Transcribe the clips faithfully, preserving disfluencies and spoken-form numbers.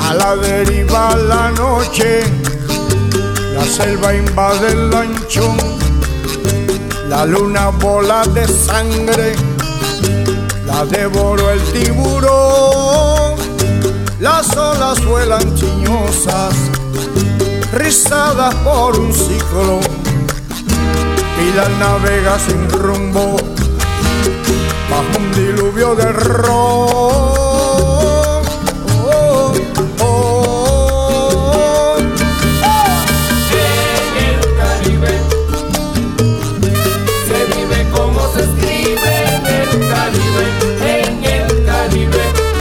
A la deriva la noche, la selva invade el lanchón, la luna bola de sangre, la devoró el tiburón. Las olas vuelan chiñosas, rizadas por un ciclón, Pilar navega sin rumbo bajo un diluvio de ron. Oh, oh, oh. En el Caribe se vive como se escribe. En el Caribe, en el Caribe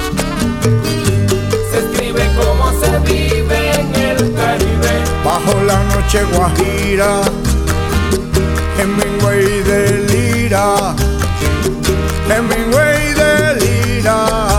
se escribe como se vive. En el Caribe, bajo la noche guajira, Hemingway delira, Hemingway delira.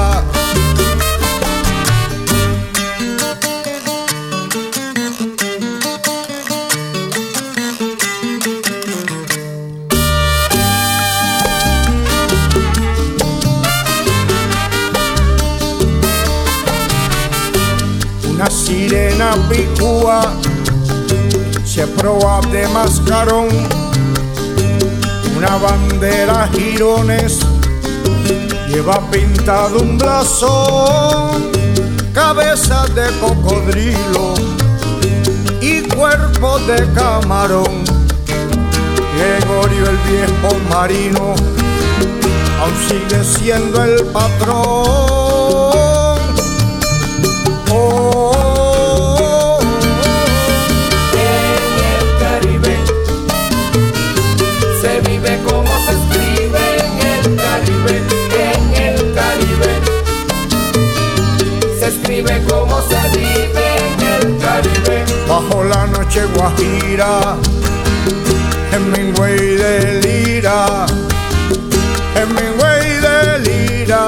Una sirena picúa se proa de mascarón, una bandera jirones lleva pintado un blasón, cabezas de cocodrilo y cuerpo de camarón. Gregorio el viejo marino aún sigue siendo el patrón. Oh, como se escribe. En el Caribe, en el Caribe se escribe como se vive. En el Caribe, bajo la noche guajira, Hemingway delira, Hemingway delira.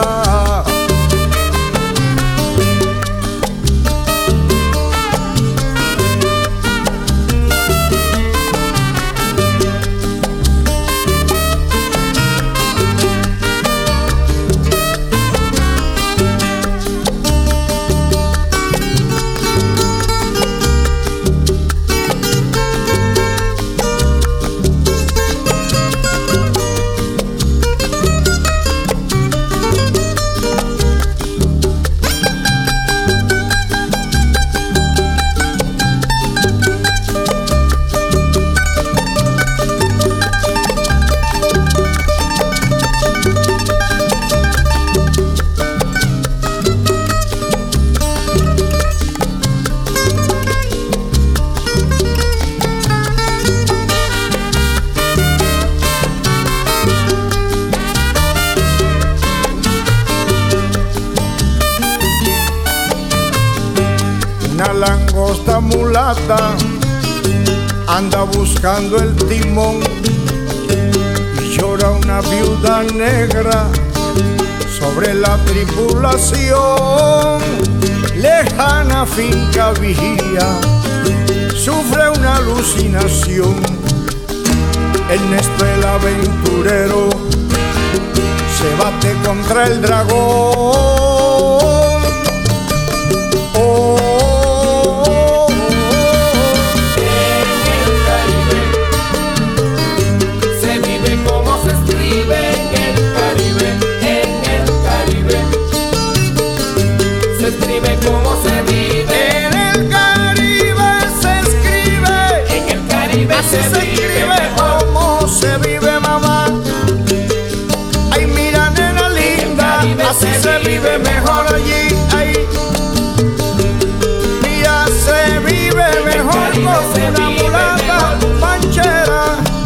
Una langosta mulata anda buscando el timón y llora una viuda negra sobre la tripulación. Lejana finca vigía, sufre una alucinación. Ernesto el aventurero se bate contra el dragón. Oh, se escribe como se vive. en el Caribe se escribe, En el Caribe así se se vive escribe mejor. como se vive, mamá. Ay, mira, nena linda, así se vive mejor allí. Ay, mira, se vive mejor con una mulata manchera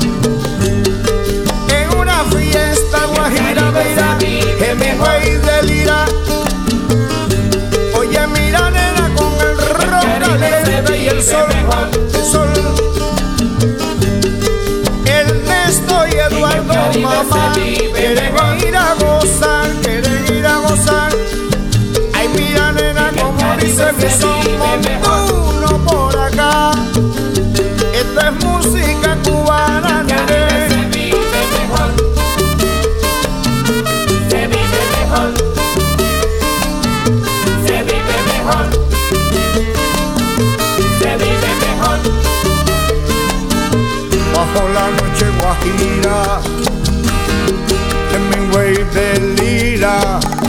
en una fiesta guajira. Mira, Hemingway delira. Oye, mira, nena, con el ron caliente y el sol, el sol. Ernesto y Eduardo, mamá, quieren ir a gozar, quieren ir a gozar. Ay, mira, nena, como dice mi son, uno por acá. Esto es música cubana, nene. Se vive mejor. Se vive mejor. Se vive mejor. bajo la noche guajira, en mi güey de lira.